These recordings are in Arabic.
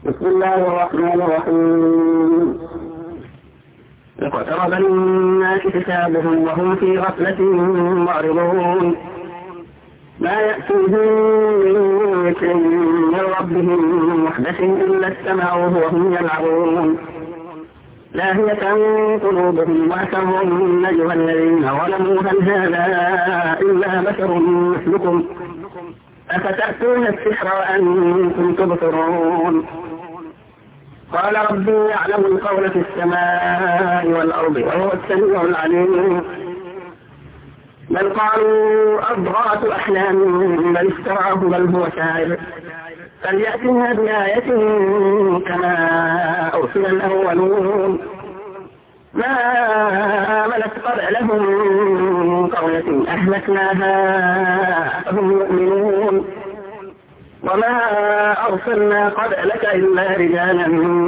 بسم الله الرحمن الرحيم. اقترب للناس حسابهم وهم في غفلة معرضون. ما يأتيهم من ذكر من ربهم محدث إلا استمعوه وهم يلعبون. لاهية قلوبهم وأسروا النجوى الذين ظلموا هل هذا إلا بشر مثلكم أفتأتون السحر وأنتم تبصرون. قال ربي يعلم القول في السماء والأرض وهو السميع العليم. بل قالوا أضغاث أحلام بل افتراه بل هو شاعر فليأتنا بآية كما أرسل الأولون. ما آمنت قبلهم من قرية أهلكناها فهم يؤمنون. وما أرسلنا قبلك إلا رجالا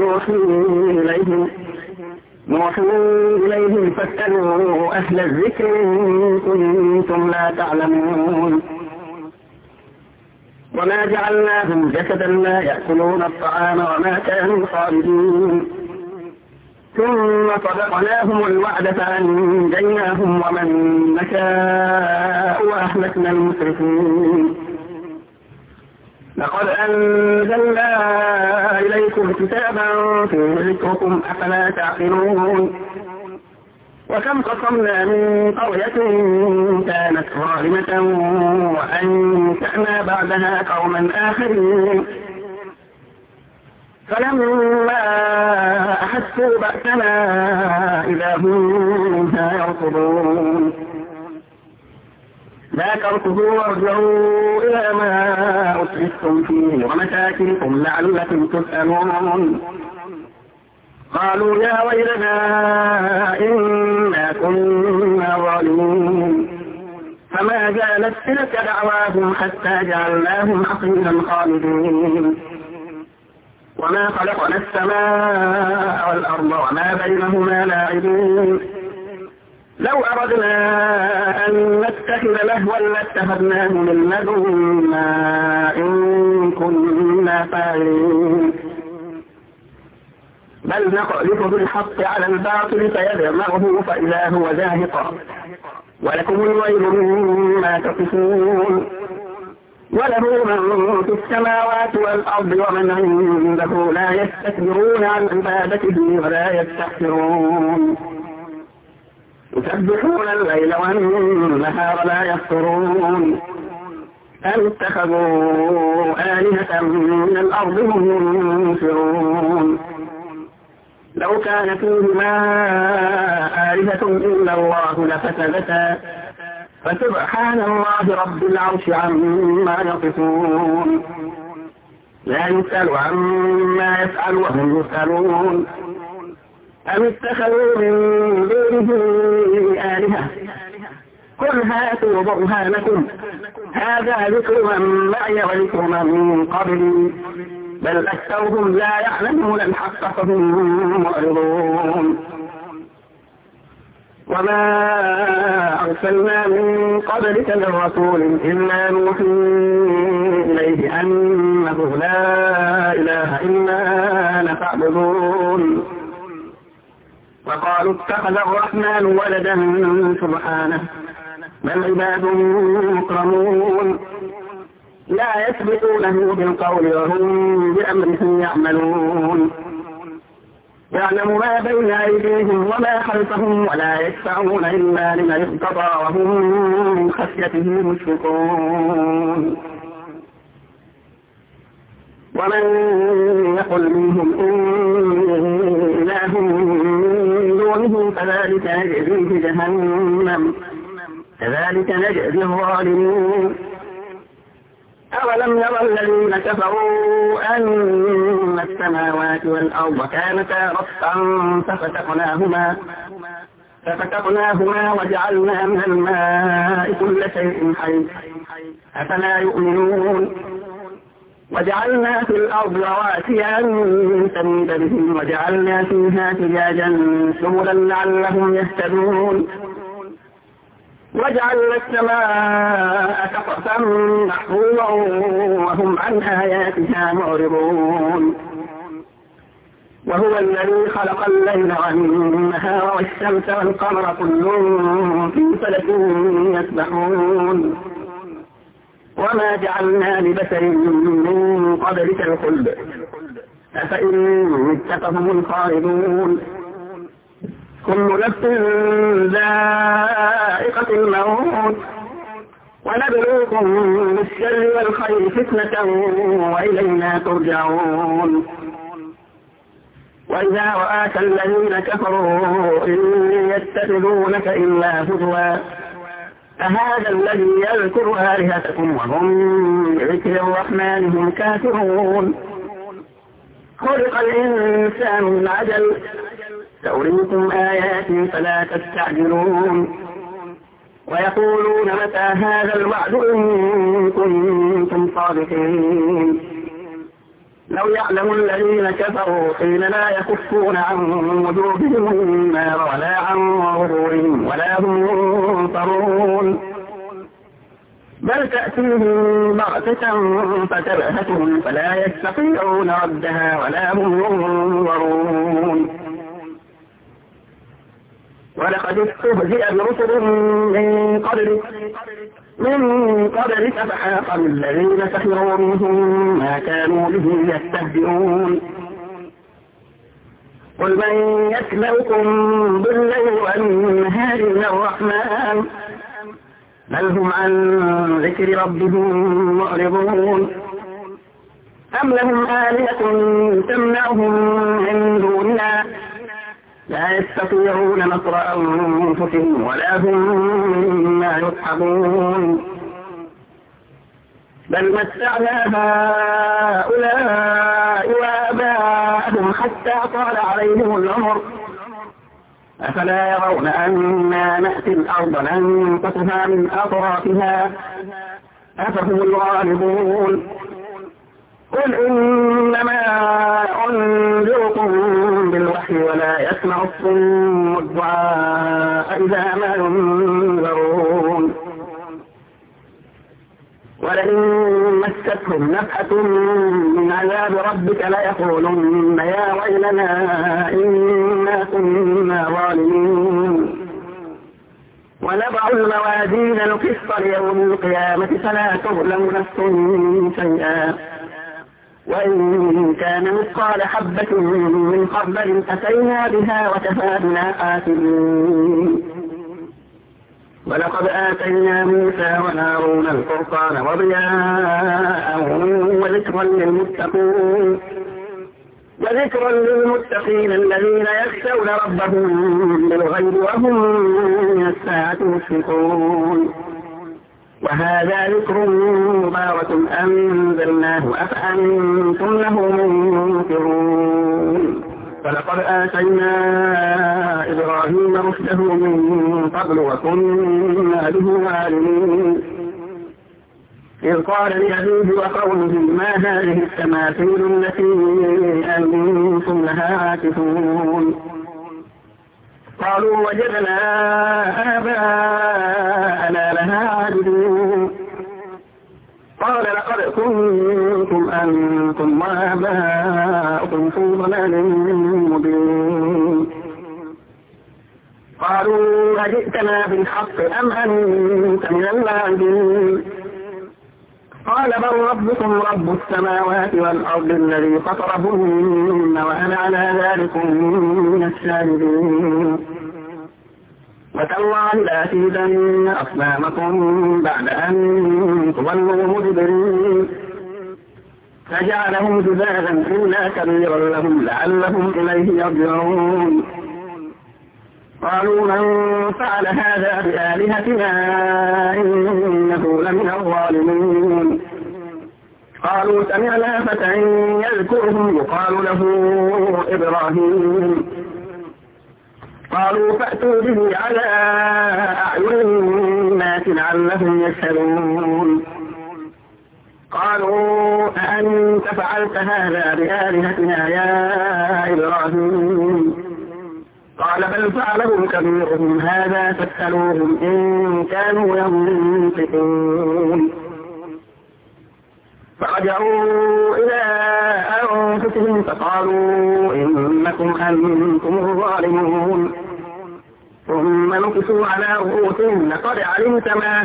نوحي إليهم فاسألوا أهل الذكر إن كنتم لا تعلمون. وما جعلناهم جسدا لا يأكلون الطعام وما كانوا خالدين. ثم صدقناهم الوعد فأنجيناهم ومن نشاء وأهلكنا المسرفين. لقد أنزلنا إليكم كتابا فيه ذكركم أفلا تعقلون. وكم قصمنا من قرية كانت ظالمة وأنشأنا بعدها قوما آخرين فلما أحسوا بأسنا إذا هم منها يركضون. لا تركضوا وارجعوا إلى ما أترفتم فيه ومساكنكم لعلكم تسألون. قالوا يا ويلنا إنا كنا ظالمين. فما زالت تلك دعواهم حتى جعلناهم حصيدا خالدين. وما خلقنا السماء والأرض وما بينهما لاعبين. لو أردنا أن نتخذ لهوا لاتخذناه من لدنا إن كنا فاعلين. بل نقذف بالحق على الباطل فيدمغه فإذا هو زاهق ولكم الويل مما تصفون. وله من في السماوات والأرض ومن عنده لا يستكبرون عن عبادته ولا يستحسرون. يسبحون الليل والنهار لا يفترون. أم اتخذوا آلهة من الأرض هم ينشرون. لو كان فيهما آلهة إلا الله لفسدتا فسبحان الله رب العرش عما يصفون. لا يسأل عما يفعل وهم يسألون. أم اتخذوا من دونه آلهة قل هاتوا برهانكم هذا ذكر من معي وذكر من قبلي بل أكثرهم لا يعلمون الحق فهم معرضون. وما أرسلنا من قبلك من رسول إلا نوحي إليه أنه لا إله إلا أنا فاعبدون. وقالوا اتخذ الرحمن ولدا سبحانه بل عباد مكرمون لا يسبقونه بالقول وهم بأمره يعملون. يعلم ما بين أيديهم وما خلفهم ولا يشفعون إلا لمن ارتضى وهم من خشيته مشفقون. ومن يقل منهم إني إله من دونه فذلك نجزيه جهنم كذلك نجزي الظالمين. أولم يرى الذين كفروا أن السماوات والأرض كانتا رتقا ففتقناهما وجعلنا من الماء كل شيء حي أفلا يؤمنون. وجعلنا في الأرض رواسي أن تميد بهم وجعلنا فيها فجاجا سبلا لعلهم يهتدون. وجعلنا السماء سقفا محفوظا وهم عن آياتها معرضون. وهو الذي خلق الليل والنهار والشمس والقمر كل في فلك يسبحون وما جعلنا لبشر من قبلك الخلد أفإن مت فهم الخالدون كل نفس ذائقة الموت ونبلوكم بالشر والخير فتنة وإلينا ترجعون وإذا رآك الذين كفروا إن يتخذونك إلا هزوا أهذا الذي يذكر آلهتكم وهم بذكر الرحمن هم كافرون خلق الإنسان من عجل سأريكم آياتي فلا تستعجلون ويقولون متى هذا الوعد إن كنتم صادقين لو يعلم الذين كفروا حين لا يكفون عن وجوههم النار ولا عن ظهورهم ولا هم ينصرون بل تأتيهم بغتة فتبهتهم فلا يستطيعون ردها ولا هم ينظرون ولقد استهزئ برسل من قبلك فحاق بالذين سخروا منهم ما كانوا به يستهزئون قل من يكلؤكم بالليل والنهار من الرحمن بل هم عن ذكر ربهم معرضون أم لهم آلهة تمنعهم من دوننا لا يستطيعون نصر أنفسهم ولا هم مما يصحبون بل متعنا هؤلاء وآباءهم حتى طال عليهم العمر أفلا يرون أنا نأتي الأرض ننقصها من أطرافها أفهم الغالبون قل إنما أنذركم بالوحي ولا يسمع الصم الدعاء إذا ما ينذرون ولئن مستهم نفحة من عذاب ربك ليقولن يا ويلنا إنا كنا ظالمين ونضع الموازين القسط ليوم القيامة فلا تظلم نفس شيئا وإن كان مثقال حبة من خردل أتينا بها وكفى بنا حاسبين ولقد آتينا موسى وهارون الفرقان وضياء وذكرا للمتقين الذين يخشون ربهم بالغيب وهم من الساعة مشفقون وهذا ذكر مبارك أنزلناه أفأنتم له منكرون فلقد آتينا إبراهيم رشده من قبل وكنا به عالمين إذ قال لأبيه وقومه ما هذه التماثيل التي أنتم لها عاكفون قالوا وجدنا آباءنا لها عابدين قال لقد كنتم أنتم وآباؤكم في ضلال مبين قالوا أجئتنا بالحق أم أنت من اللاعبين قال بل ربكم رب السماوات والأرض الذي فطرهن وأنا على ذلك من الشاهدين وتالله لأكيدن أصنامكم بعد أن تولوا مدبرين فجعلهم جذاذا إلا كبيرا لهم لعلهم إليه يرجعون قالوا من فعل هذا بآلهتنا إنه لمن الظالمين قالوا سمعنا فتى يذكرهم يقال له إبراهيم قالوا فأتوا به على أعين الناس لعلهم يشهدون قالوا أأنت فعلت هذا بآلهتنا يا إبراهيم قال بل فعله كبيرهم هذا فاسألوهم إن كانوا ينطقون فرجعوا إلى أنفسهم فقالوا إن إنكم أنتم الظالمون ثم نكسوا على رؤوسهم لقد علمت ما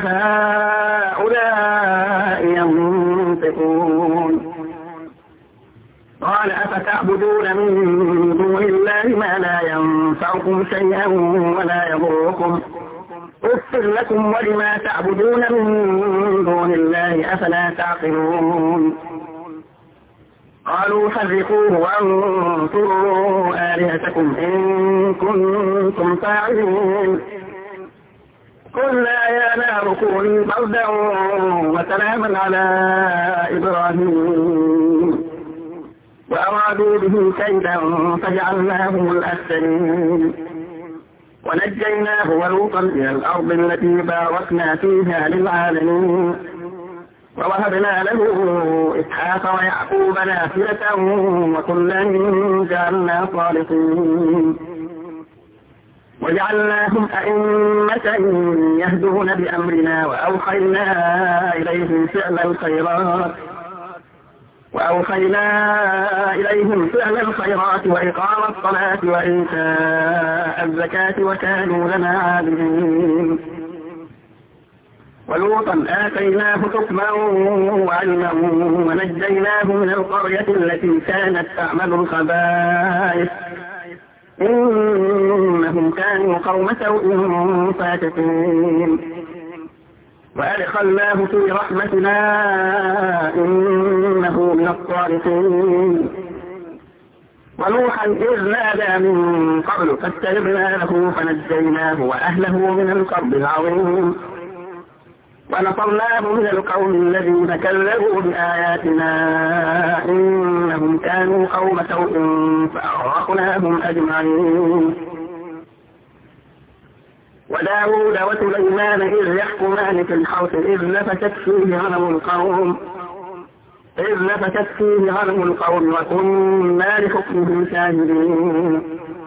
هؤلاء ينطقون قال أفتعبدون من دون الله ما لا ينفعكم شيئا ولا يضركم أغفر لكم ولما تعبدون من دون الله أفلا تعقلون قالوا حرقوه وانصروا آلهتكم إن كنتم فاعلين قلنا يا نار كوني بردا وسلاما على إبراهيم وأرادوا به كيدا فجعلناهم الأسفلين ونجيناه ولوطا إلى الأرض التي باركنا فيها للعالمين ووهبنا له إسحاق ويعقوب نافلة وكلا جعلنا صالحين وجعلناهم أئمة يهدون بأمرنا وأوحينا إليهم فعل الخيرات وإقام الصلاة وإيتاء الزكاة وكانوا لنا عابدين ولوطا آتيناه حكما وعلما ونجيناه من القرية التي كانت تعمل الخبائث إنهم كانوا قوم سوء فاسقين وأدخلناه في رحمتنا إنه من الصالحين ونوحا إذ نادى من قبل فاستجبنا له فنجيناه وأهله من الكرب العظيم ونصرناه من القوم الذين كذبوا بآياتنا إنهم كانوا قوم سوء فأغرقناهم أجمعين وداود وسليمان إذ يحكمان في الحرث إذ نفشت فيه غنم القوم وكنا لحكمه شاهدين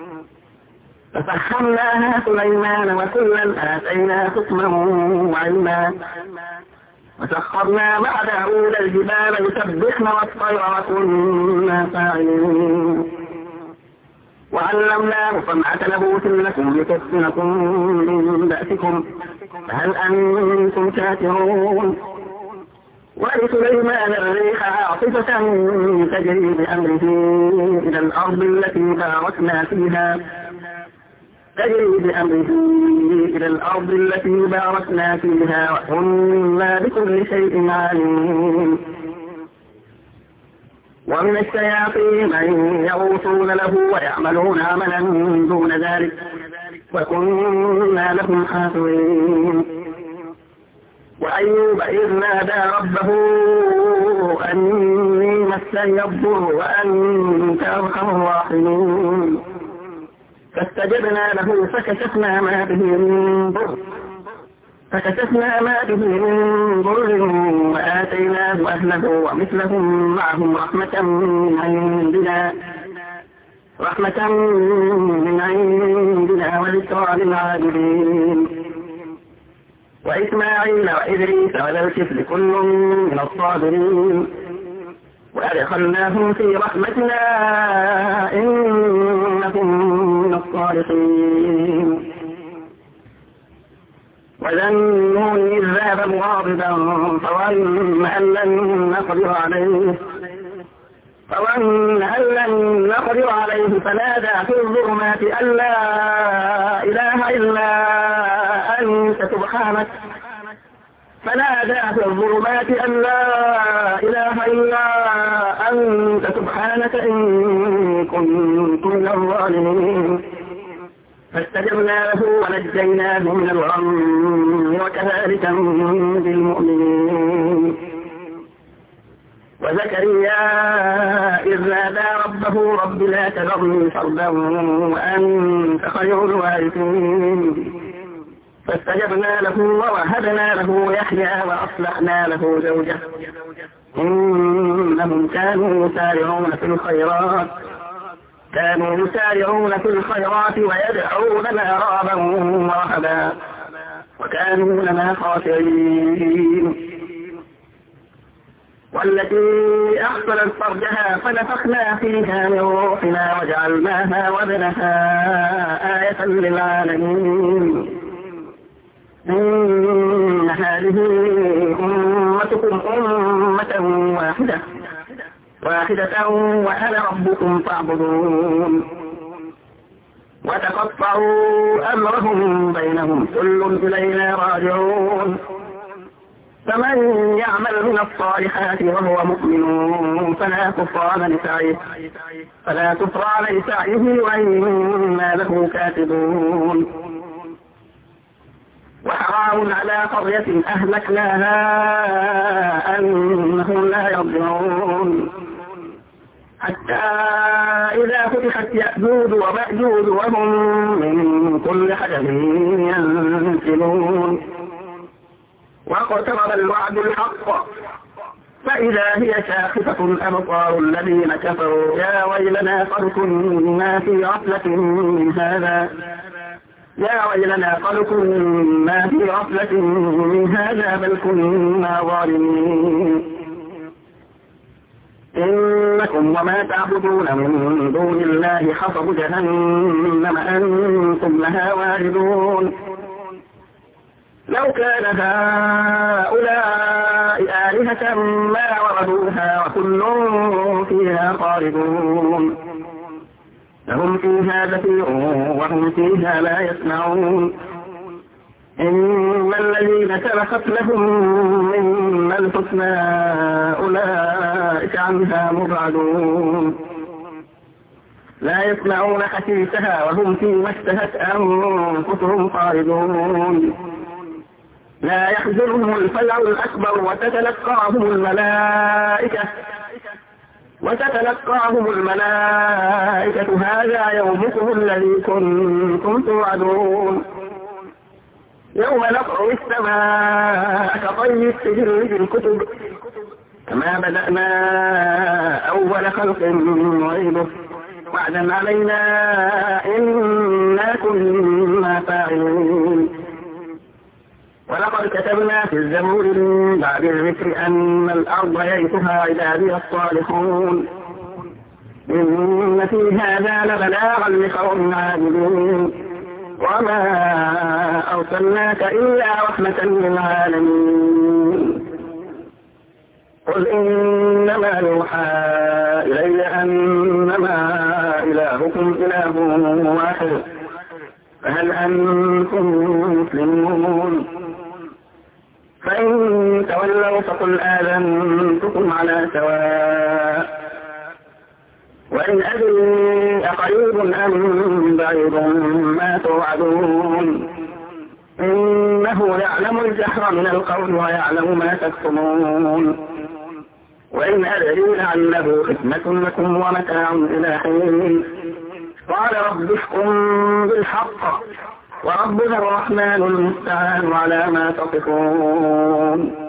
ففهمناها سليمان وكلا آتينا حكما وعلما وسخرنا مع داود الجبال يسبحن والطير وكنا فاعلين وعلمناه صنعة لبوس لكم لتحصنكم من بأسكم فهل أنتم شاكرون ولسليمان الريح عاصفة تجري بأمره إلى الأرض التي باركنا فيها وكنا بكل شيء عليم ومن الشياطين من يغوصون له ويعملون عملا دون ذلك وكنا لهم حافظين وأيوب إذ نادى ربه أني مسني الضر وأنت أرحم الراحمين فاستجبنا له فكشفنا ما به من ضر وآتيناه أهله ومثلهم معهم رحمة من عندنا وذكرى للعابدين وإسماعيل وإدريس وذا الكفل كل من الصابرين وأدخلناهم في رحمتنا إنهم من الصالحين وذا النون إذ ذهب مغاضبا فظن أن لن نقدر عليه فنادى في الظلمات أن لا إله إلا أنت سبحانك إن كنت من الظالمين فاستجبنا له ونجيناه من الغم وكذلك ننجي المؤمنين وزكريا إذ نادى ربه رب لا تذرني فردا وأنت خير الوارثين فاستجبنا له ووهبنا له يحيى وأصلحنا له زوجه إنهم كانوا يسارعون في الخيرات ويدعوننا رغبا ورهبا وكانوا لنا خاشعين والتي أحصلت فرجها فنفخنا فيها من روحنا وجعلناها وابنها آية للعالمين. إن هذه أمتكم أمة واحدة وأنا ربكم فاعبدون. وتقطعوا أمرهم بينهم كل إلينا راجعون. فمن يعمل من الصالحات وهو مؤمن فلا كفران لسعيه وإنا له كاتبون. وحرام على قرية أهلكناها أنهم لا يرجعون حتى إذا فتحت يأجوج ومأجوج وهم من كل حدب ينسلون. واقترب الوعد الحق فإذا هي شاخصة أبصار الذين كفروا يا ويلنا قد كنا في غفلة من هذا بل كنا ظالمين. إنكم وما تعبدون من دون الله حصب جهنم أنتم لها واردون. لو كان هؤلاء آلهة ما وردوها وكل فيها خالدون. لهم فيها زفير وهم فيها لا يسمعون. إن الذين سبقت لهم منا الحسنى أولئك عنها مبعدون. لا يسمعون حسيسها وهم فيما اشتهت أنفسهم خالدون. لا يحزنهم الفزع الأكبر وتتلقاهم الملائكة هذا يومكم الذي كنتم توعدون. يوم نطوي السماء كطي السجل بالكتب كما بدأنا أول خلق نعيده وعدا علينا إنا كنا فاعلين. ولقد كتبنا في الزبور من بعد الذكر أن الأرض يرثها عبادي الصالحون. إن في هذا لبلاغا لقوم عابدين. وما أرسلناك إلا رحمة للعالمين. قل إنما يوحى إلي أنما إلهكم إله واحد فهل أنتم مسلمون؟ فإن تولوا فقل آذنتكم على سواء. وإن أدري أقريب أم بعيد ما توعدون. إنه يعلم الجهر من القول ويعلم ما تكتمون. وإن أدري لعله فتنة لكم ومتاع إلى حين. قال رب احكم بالحق وربنا الرحمن المستعان على ما تصفون.